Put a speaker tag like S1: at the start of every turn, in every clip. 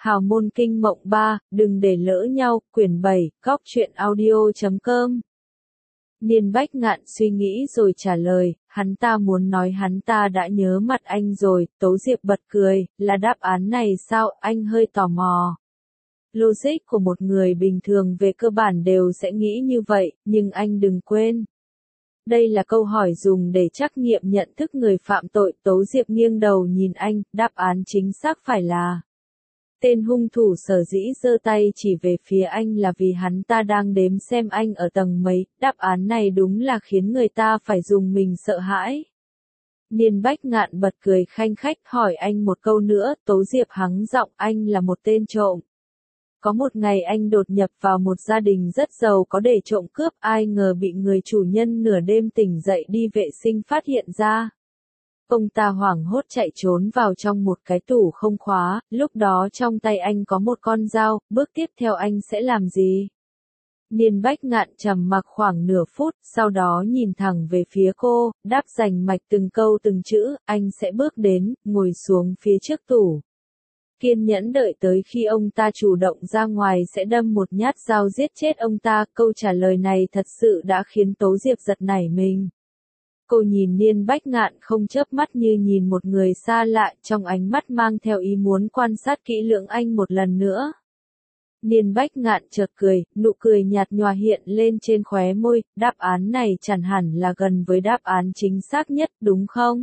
S1: Hào môn kinh mộng 3, đừng để lỡ nhau, quyển 7, góc truyện audio.com. Niên Bách Ngạn suy nghĩ rồi trả lời, hắn ta muốn nói hắn ta đã nhớ mặt anh rồi. Tố Diệp bật cười, là đáp án này sao? Anh hơi tò mò. Logic của một người bình thường về cơ bản đều sẽ nghĩ như vậy, nhưng anh đừng quên. Đây là câu hỏi dùng để trắc nghiệm nhận thức người phạm tội. Tố Diệp nghiêng đầu nhìn anh, đáp án chính xác phải là. Tên hung thủ sở dĩ giơ tay chỉ về phía anh là vì hắn ta đang đếm xem anh ở tầng mấy. Đáp án này đúng là khiến người ta phải dùng mình sợ hãi. Niên Bách Ngạn bật cười khanh khách hỏi anh một câu nữa. Tố Diệp hắng giọng, anh là một tên trộm. Có một ngày anh đột nhập vào một gia đình rất giàu có để trộm cướp, ai ngờ bị người chủ nhân nửa đêm tỉnh dậy đi vệ sinh phát hiện ra. Ông ta hoảng hốt chạy trốn vào trong một cái tủ không khóa, lúc đó trong tay anh có một con dao, bước tiếp theo anh sẽ làm gì? Niên Bách Ngạn trầm mặc khoảng nửa phút, sau đó nhìn thẳng về phía cô, đáp rành mạch từng câu từng chữ, anh sẽ bước đến, ngồi xuống phía trước tủ. Kiên nhẫn đợi tới khi ông ta chủ động ra ngoài sẽ đâm một nhát dao giết chết ông ta. Câu trả lời này thật sự đã khiến Tố Diệp giật nảy mình. Cô nhìn Niên Bách Ngạn không chớp mắt như nhìn một người xa lạ, trong ánh mắt mang theo ý muốn quan sát kỹ lưỡng anh một lần nữa. Niên Bách Ngạn chợt cười, nụ cười nhạt nhòa hiện lên trên khóe môi, đáp án này chẳng hẳn là gần với đáp án chính xác nhất, đúng không?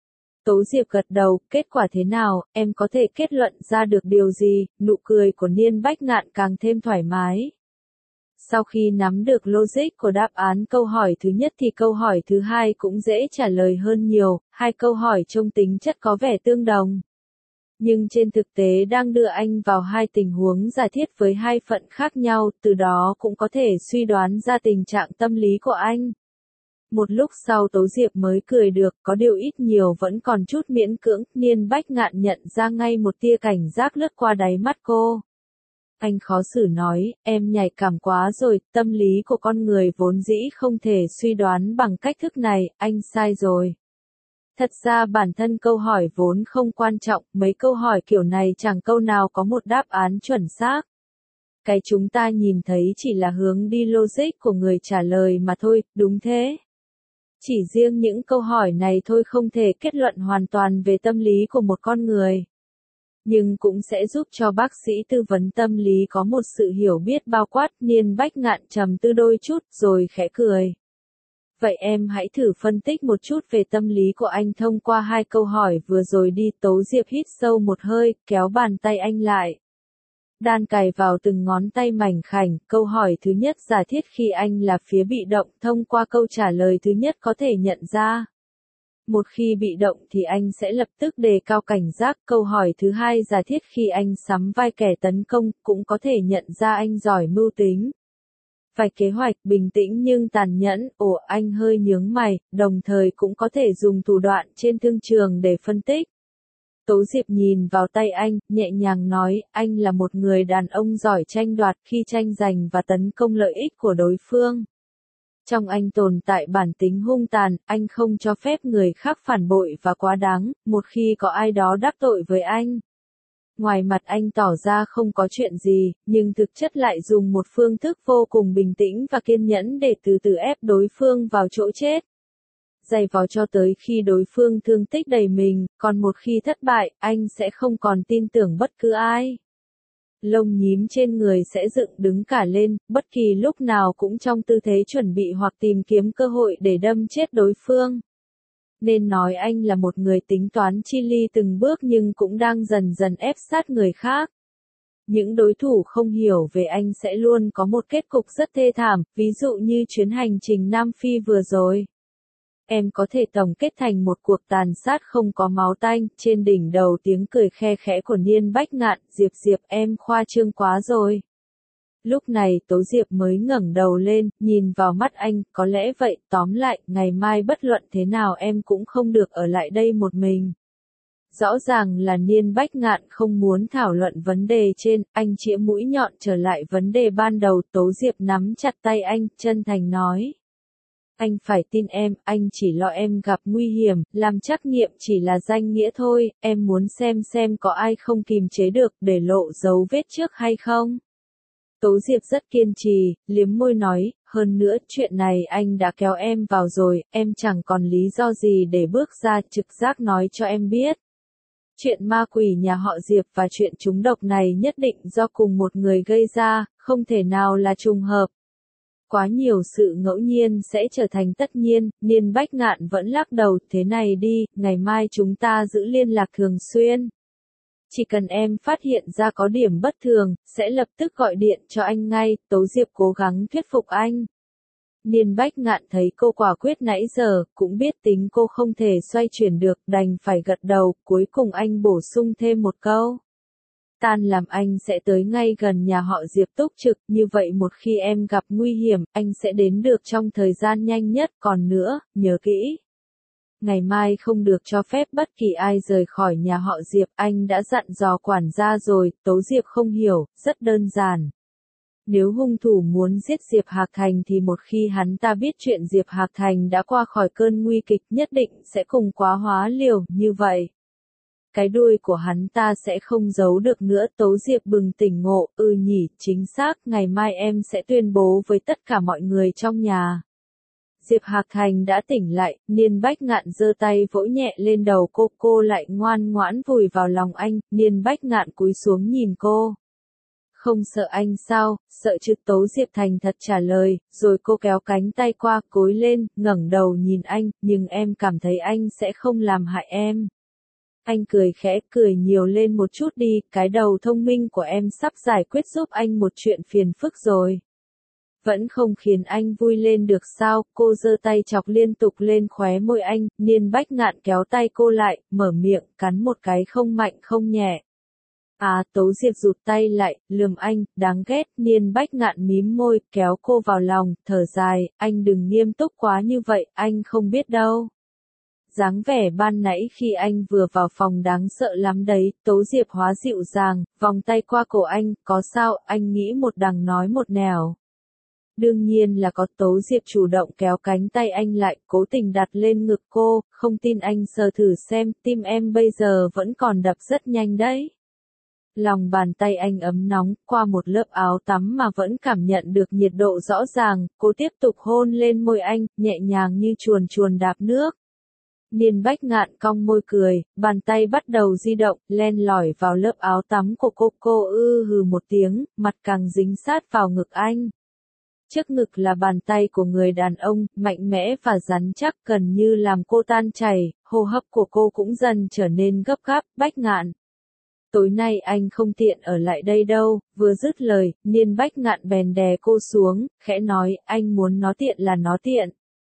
S1: Tố Diệp gật đầu, kết quả thế nào, em có thể kết luận ra được điều gì? Nụ cười của Niên Bách Ngạn càng thêm thoải mái. Sau khi nắm được logic của đáp án câu hỏi thứ nhất thì câu hỏi thứ hai cũng dễ trả lời hơn nhiều, hai câu hỏi trong tính chất có vẻ tương đồng. Nhưng trên thực tế đang đưa anh vào hai tình huống giả thiết với hai phận khác nhau, từ đó cũng có thể suy đoán ra tình trạng tâm lý của anh. Một lúc sau Tố Diệp mới cười được, có điều ít nhiều vẫn còn chút miễn cưỡng. Niên Bách Ngạn nhận ra ngay một tia cảnh giác lướt qua đáy mắt cô. Anh khó xử nói, em nhạy cảm quá rồi, tâm lý của con người vốn dĩ không thể suy đoán bằng cách thức này, anh sai rồi. Thật ra bản thân câu hỏi vốn không quan trọng, mấy câu hỏi kiểu này chẳng câu nào có một đáp án chuẩn xác. Cái chúng ta nhìn thấy chỉ là hướng đi logic của người trả lời mà thôi, đúng thế. Chỉ riêng những câu hỏi này thôi không thể kết luận hoàn toàn về tâm lý của một con người. Nhưng cũng sẽ giúp cho bác sĩ tư vấn tâm lý có một sự hiểu biết bao quát. Niên Bách Ngạn trầm tư đôi chút rồi khẽ cười. Vậy em hãy thử phân tích một chút về tâm lý của anh thông qua hai câu hỏi vừa rồi đi. Tố Diệp hít sâu một hơi, kéo bàn tay anh lại. Đan cài vào từng ngón tay mảnh khảnh. Câu hỏi thứ nhất giả thiết khi anh là phía bị động, thông qua câu trả lời thứ nhất có thể nhận ra. Một khi bị động thì anh sẽ lập tức đề cao cảnh giác. Câu hỏi thứ hai giả thiết khi anh sắm vai kẻ tấn công, cũng có thể nhận ra anh giỏi mưu tính. Vạch kế hoạch bình tĩnh nhưng tàn nhẫn. Anh hơi nhướng mày, đồng thời cũng có thể dùng thủ đoạn trên thương trường để phân tích. Tố Diệp nhìn vào tay anh, nhẹ nhàng nói, anh là một người đàn ông giỏi tranh đoạt khi tranh giành và tấn công lợi ích của đối phương. Trong anh tồn tại bản tính hung tàn, anh không cho phép người khác phản bội và quá đáng, một khi có ai đó đắc tội với anh. Ngoài mặt anh tỏ ra không có chuyện gì, nhưng thực chất lại dùng một phương thức vô cùng bình tĩnh và kiên nhẫn để từ từ ép đối phương vào chỗ chết. Giày vò cho tới khi đối phương thương tích đầy mình, còn một khi thất bại, anh sẽ không còn tin tưởng bất cứ ai. Lông nhím trên người sẽ dựng đứng cả lên, bất kỳ lúc nào cũng trong tư thế chuẩn bị hoặc tìm kiếm cơ hội để đâm chết đối phương. Nên nói anh là một người tính toán chi ly từng bước nhưng cũng đang dần dần ép sát người khác. Những đối thủ không hiểu về anh sẽ luôn có một kết cục rất thê thảm, ví dụ như chuyến hành trình Nam Phi vừa rồi. Em có thể tổng kết thành một cuộc tàn sát không có máu tanh. Trên đỉnh đầu tiếng cười khe khẽ của Niên Bách Ngạn, Diệp em khoa trương quá rồi. Lúc này Tố Diệp mới ngẩng đầu lên, nhìn vào mắt anh, có lẽ vậy, tóm lại, ngày mai bất luận thế nào em cũng không được ở lại đây một mình. Rõ ràng là Niên Bách Ngạn không muốn thảo luận vấn đề trên, anh chĩa mũi nhọn trở lại vấn đề ban đầu. Tố Diệp nắm chặt tay anh, chân thành nói. Anh phải tin em, anh chỉ lo em gặp nguy hiểm, làm trắc nghiệm chỉ là danh nghĩa thôi, em muốn xem có ai không kìm chế được để lộ dấu vết trước hay không. Tố Diệp rất kiên trì, liếm môi nói, hơn nữa chuyện này anh đã kéo em vào rồi, em chẳng còn lý do gì để bước ra, trực giác nói cho em biết. Chuyện ma quỷ nhà họ Diệp và chuyện trúng độc này nhất định do cùng một người gây ra, không thể nào là trùng hợp. Quá nhiều sự ngẫu nhiên sẽ trở thành tất nhiên, Niên Bách Ngạn vẫn lắc đầu, thế này đi, ngày mai chúng ta giữ liên lạc thường xuyên. Chỉ cần em phát hiện ra có điểm bất thường, sẽ lập tức gọi điện cho anh ngay, Tố Diệp cố gắng thuyết phục anh. Niên Bách Ngạn thấy cô quả quyết nãy giờ, cũng biết tính cô không thể xoay chuyển được, đành phải gật đầu, cuối cùng anh bổ sung thêm một câu. Tan làm anh sẽ tới ngay gần nhà họ Diệp túc trực, như vậy một khi em gặp nguy hiểm, anh sẽ đến được trong thời gian nhanh nhất, còn nữa, nhớ kỹ. Ngày mai không được cho phép bất kỳ ai rời khỏi nhà họ Diệp, anh đã dặn dò quản gia rồi, Tố Diệp không hiểu, rất đơn giản. Nếu hung thủ muốn giết Diệp Hạc Thành thì một khi hắn ta biết chuyện Diệp Hạc Thành đã qua khỏi cơn nguy kịch nhất định sẽ cùng quá hóa liều, như vậy. Cái đuôi của hắn ta sẽ không giấu được nữa. Tố Diệp bừng tỉnh ngộ, nhỉ, chính xác, ngày mai em sẽ tuyên bố với tất cả mọi người trong nhà. Diệp Hạc Thành đã tỉnh lại, Niên Bách Ngạn giơ tay vỗ nhẹ lên đầu cô lại ngoan ngoãn vùi vào lòng anh, Niên Bách Ngạn cúi xuống nhìn cô. Không sợ anh sao, sợ chứ, Tố Diệp thành thật trả lời, rồi cô kéo cánh tay qua, cúi lên, ngẩng đầu nhìn anh, nhưng em cảm thấy anh sẽ không làm hại em. Anh cười khẽ, cười nhiều lên một chút đi, cái đầu thông minh của em sắp giải quyết giúp anh một chuyện phiền phức rồi. Vẫn không khiến anh vui lên được sao, cô giơ tay chọc liên tục lên khóe môi anh, Niên Bách Ngạn kéo tay cô lại, mở miệng, cắn một cái không mạnh không nhẹ. Tố Diệp rụt tay lại, lườm anh, đáng ghét, Niên Bách Ngạn mím môi, kéo cô vào lòng, thở dài, anh đừng nghiêm túc quá như vậy, anh không biết đâu. Dáng vẻ ban nãy khi anh vừa vào phòng đáng sợ lắm đấy, Tố Diệp hóa dịu dàng, vòng tay qua cổ anh, có sao, anh nghĩ một đằng nói một nẻo. Đương nhiên là có. Tố Diệp chủ động kéo cánh tay anh lại, cố tình đặt lên ngực cô, không tin anh sờ thử xem, tim em bây giờ vẫn còn đập rất nhanh đấy. Lòng bàn tay anh ấm nóng, qua một lớp áo tắm mà vẫn cảm nhận được nhiệt độ rõ ràng, cô tiếp tục hôn lên môi anh, nhẹ nhàng như chuồn chuồn đạp nước. Niên Bách Ngạn cong môi cười, bàn tay bắt đầu di động, len lỏi vào lớp áo tắm của cô hừ một tiếng, mặt càng dính sát vào ngực anh. Trước ngực là bàn tay của người đàn ông, mạnh mẽ và rắn chắc, gần như làm cô tan chảy, hô hấp của cô cũng dần trở nên gấp gáp. Bách Ngạn, tối nay anh không tiện ở lại đây đâu, vừa dứt lời, Niên Bách Ngạn bèn đè cô xuống, khẽ nói, anh muốn nó tiện là nó tiện.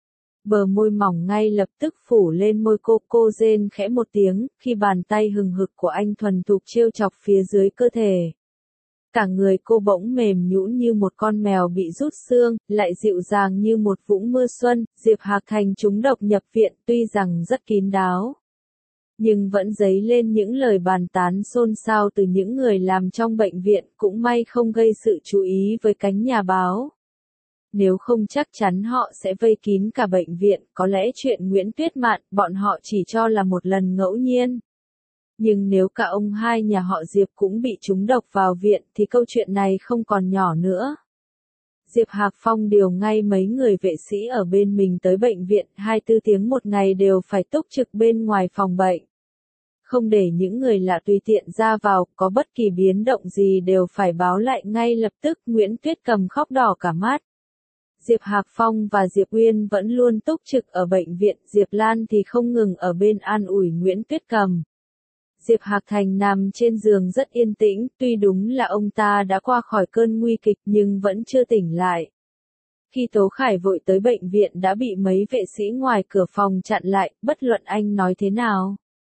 S1: Bờ môi mỏng ngay lập tức phủ lên môi cô rên khẽ một tiếng, khi bàn tay hừng hực của anh thuần thục trêu chọc phía dưới cơ thể. Cả người cô bỗng mềm nhũn như một con mèo bị rút xương, lại dịu dàng như một vũng mưa xuân. Diệp Hạc Thành trúng độc nhập viện, tuy rằng rất kín đáo, nhưng vẫn dấy lên những lời bàn tán xôn xao từ những người làm trong bệnh viện, cũng may không gây sự chú ý với cánh nhà báo. Nếu không chắc chắn họ sẽ vây kín cả bệnh viện, có lẽ chuyện Nguyễn Tuyết Mạn, bọn họ chỉ cho là một lần ngẫu nhiên. Nhưng nếu cả ông hai nhà họ Diệp cũng bị trúng độc vào viện thì câu chuyện này không còn nhỏ nữa. Diệp Hạc Phong điều ngay mấy người vệ sĩ ở bên mình tới bệnh viện, 24 tiếng một ngày đều phải túc trực bên ngoài phòng bệnh. Không để những người lạ tùy tiện ra vào, có bất kỳ biến động gì đều phải báo lại ngay lập tức. Nguyễn Tuyết Cầm khóc đỏ cả mắt. Diệp Hạc Phong và Diệp Uyên vẫn luôn túc trực ở bệnh viện, Diệp Lan thì không ngừng ở bên an ủi Nguyễn Tuyết Cầm. Diệp Hạc Thành nằm trên giường rất yên tĩnh, tuy đúng là ông ta đã qua khỏi cơn nguy kịch nhưng vẫn chưa tỉnh lại. Khi Tố Khải vội tới bệnh viện đã bị mấy vệ sĩ ngoài cửa phòng chặn lại, bất luận anh nói thế nào.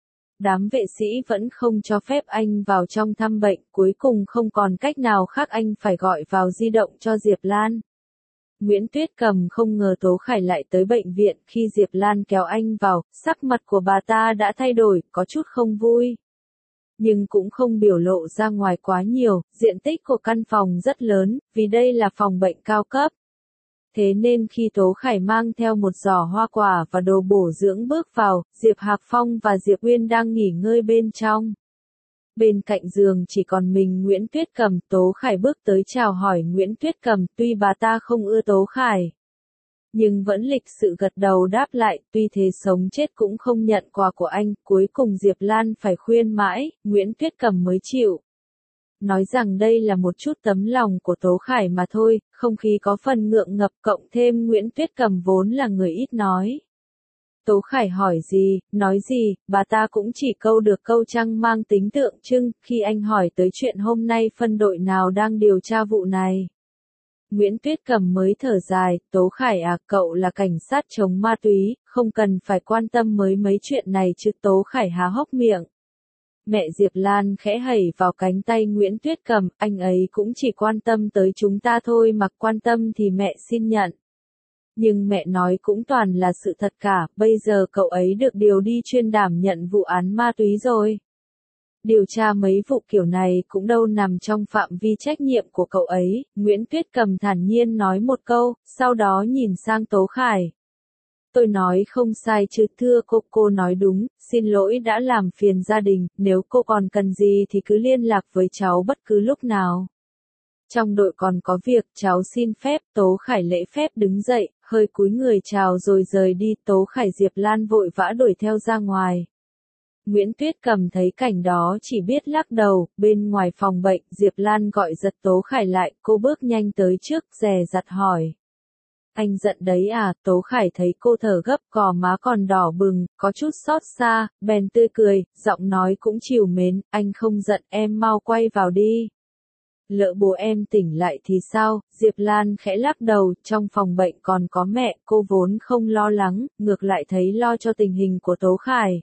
S1: Đám vệ sĩ vẫn không cho phép anh vào trong thăm bệnh, cuối cùng không còn cách nào khác anh phải gọi vào di động cho Diệp Lan. Nguyễn Tuyết Cầm không ngờ Tố Khải lại tới bệnh viện, khi Diệp Lan kéo anh vào, sắc mặt của bà ta đã thay đổi, có chút không vui. Nhưng cũng không biểu lộ ra ngoài quá nhiều, diện tích của căn phòng rất lớn, vì đây là phòng bệnh cao cấp. Thế nên khi Tố Khải mang theo một giỏ hoa quả và đồ bổ dưỡng bước vào, Diệp Hạc Phong và Diệp Uyên đang nghỉ ngơi bên trong. Bên cạnh giường chỉ còn mình Nguyễn Tuyết Cầm, Tố Khải bước tới chào hỏi Nguyễn Tuyết Cầm, tuy bà ta không ưa Tố Khải, nhưng vẫn lịch sự gật đầu đáp lại, tuy thế sống chết cũng không nhận quà của anh, cuối cùng Diệp Lan phải khuyên mãi, Nguyễn Tuyết Cầm mới chịu. Nói rằng đây là một chút tấm lòng của Tố Khải mà thôi, không khí có phần ngượng ngập cộng thêm Nguyễn Tuyết Cầm vốn là người ít nói. Tố Khải hỏi gì, nói gì, bà ta cũng chỉ câu được câu trăng mang tính tượng trưng, khi anh hỏi tới chuyện hôm nay phân đội nào đang điều tra vụ này. Nguyễn Tuyết Cầm mới thở dài, Tố Khải à, cậu là cảnh sát chống ma túy, không cần phải quan tâm mấy chuyện này chứ. Tố Khải há hốc miệng. Mẹ Diệp Lan khẽ hẩy vào cánh tay Nguyễn Tuyết Cầm, anh ấy cũng chỉ quan tâm tới chúng ta thôi, mặc quan tâm thì mẹ xin nhận. Nhưng mẹ nói cũng toàn là sự thật cả, bây giờ cậu ấy được điều đi chuyên đảm nhận vụ án ma túy rồi. Điều tra mấy vụ kiểu này cũng đâu nằm trong phạm vi trách nhiệm của cậu ấy, Nguyễn Tuyết Cầm thản nhiên nói một câu, sau đó nhìn sang Tố Khải. Tôi nói không sai chứ, thưa cô nói đúng, xin lỗi đã làm phiền gia đình, nếu cô còn cần gì thì cứ liên lạc với cháu bất cứ lúc nào. Trong đội còn có việc, cháu xin phép. Tố Khải lễ phép đứng dậy, hơi cúi người chào rồi rời đi. Tố Khải Diệp Lan vội vã đuổi theo ra ngoài. Nguyễn Tuyết Cầm thấy cảnh đó chỉ biết lắc đầu. Bên ngoài phòng bệnh, Diệp Lan gọi giật Tố Khải lại, cô bước nhanh tới trước, dè dặt hỏi. Anh giận đấy à? Tố Khải thấy cô thở gấp, gò má còn đỏ bừng, có chút xót xa, bèn tươi cười, giọng nói cũng trìu mến, anh không giận, em mau quay vào đi. Lỡ bố em tỉnh lại thì sao? Diệp Lan khẽ lắc đầu, trong phòng bệnh còn có mẹ, cô vốn không lo lắng, ngược lại thấy lo cho tình hình của Tố Khải.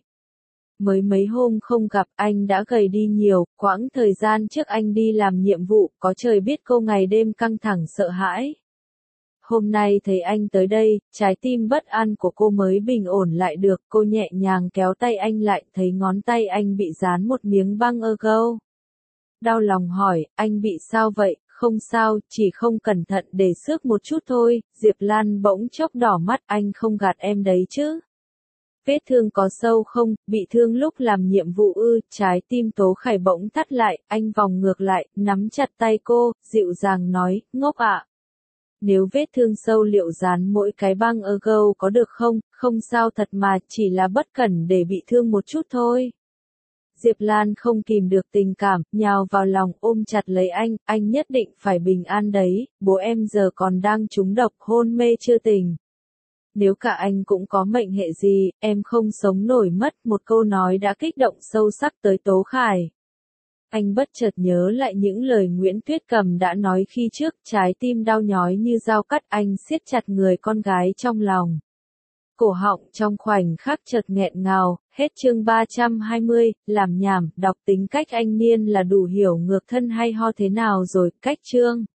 S1: Mới mấy hôm không gặp anh đã gầy đi nhiều, quãng thời gian trước anh đi làm nhiệm vụ, có trời biết cô ngày đêm căng thẳng sợ hãi. Hôm nay thấy anh tới đây, trái tim bất an của cô mới bình ổn lại được, cô nhẹ nhàng kéo tay anh lại, thấy ngón tay anh bị dán một miếng băng ergo. Đau lòng hỏi, anh bị sao vậy? Không sao, chỉ không cẩn thận để xước một chút thôi. Diệp Lan bỗng chốc đỏ mắt, anh không gạt em đấy chứ? Vết thương có sâu không? Bị thương lúc làm nhiệm vụ ư? Trái tim Tố Khải bỗng thắt lại, anh vòng ngược lại, nắm chặt tay cô, dịu dàng nói, ngốc ạ. Nếu vết thương sâu liệu dán mỗi cái băng ergo có được không? Không sao thật mà, chỉ là bất cẩn để bị thương một chút thôi. Diệp Lan không kìm được tình cảm, nhào vào lòng ôm chặt lấy anh nhất định phải bình an đấy, bố em giờ còn đang trúng độc hôn mê chưa tỉnh. Nếu cả anh cũng có mệnh hệ gì, em không sống nổi mất. Một câu nói đã kích động sâu sắc tới Tố Khải. Anh bất chợt nhớ lại những lời Nguyễn Tuyết Cầm đã nói khi trước, trái tim đau nhói như dao cắt, anh siết chặt người con gái trong lòng. Cổ họng trong khoảnh khắc chợt nghẹn ngào. Hết chương 320, làm nhảm, đọc tính cách anh Niên là đủ hiểu ngược thân hay ho thế nào rồi, cách chương.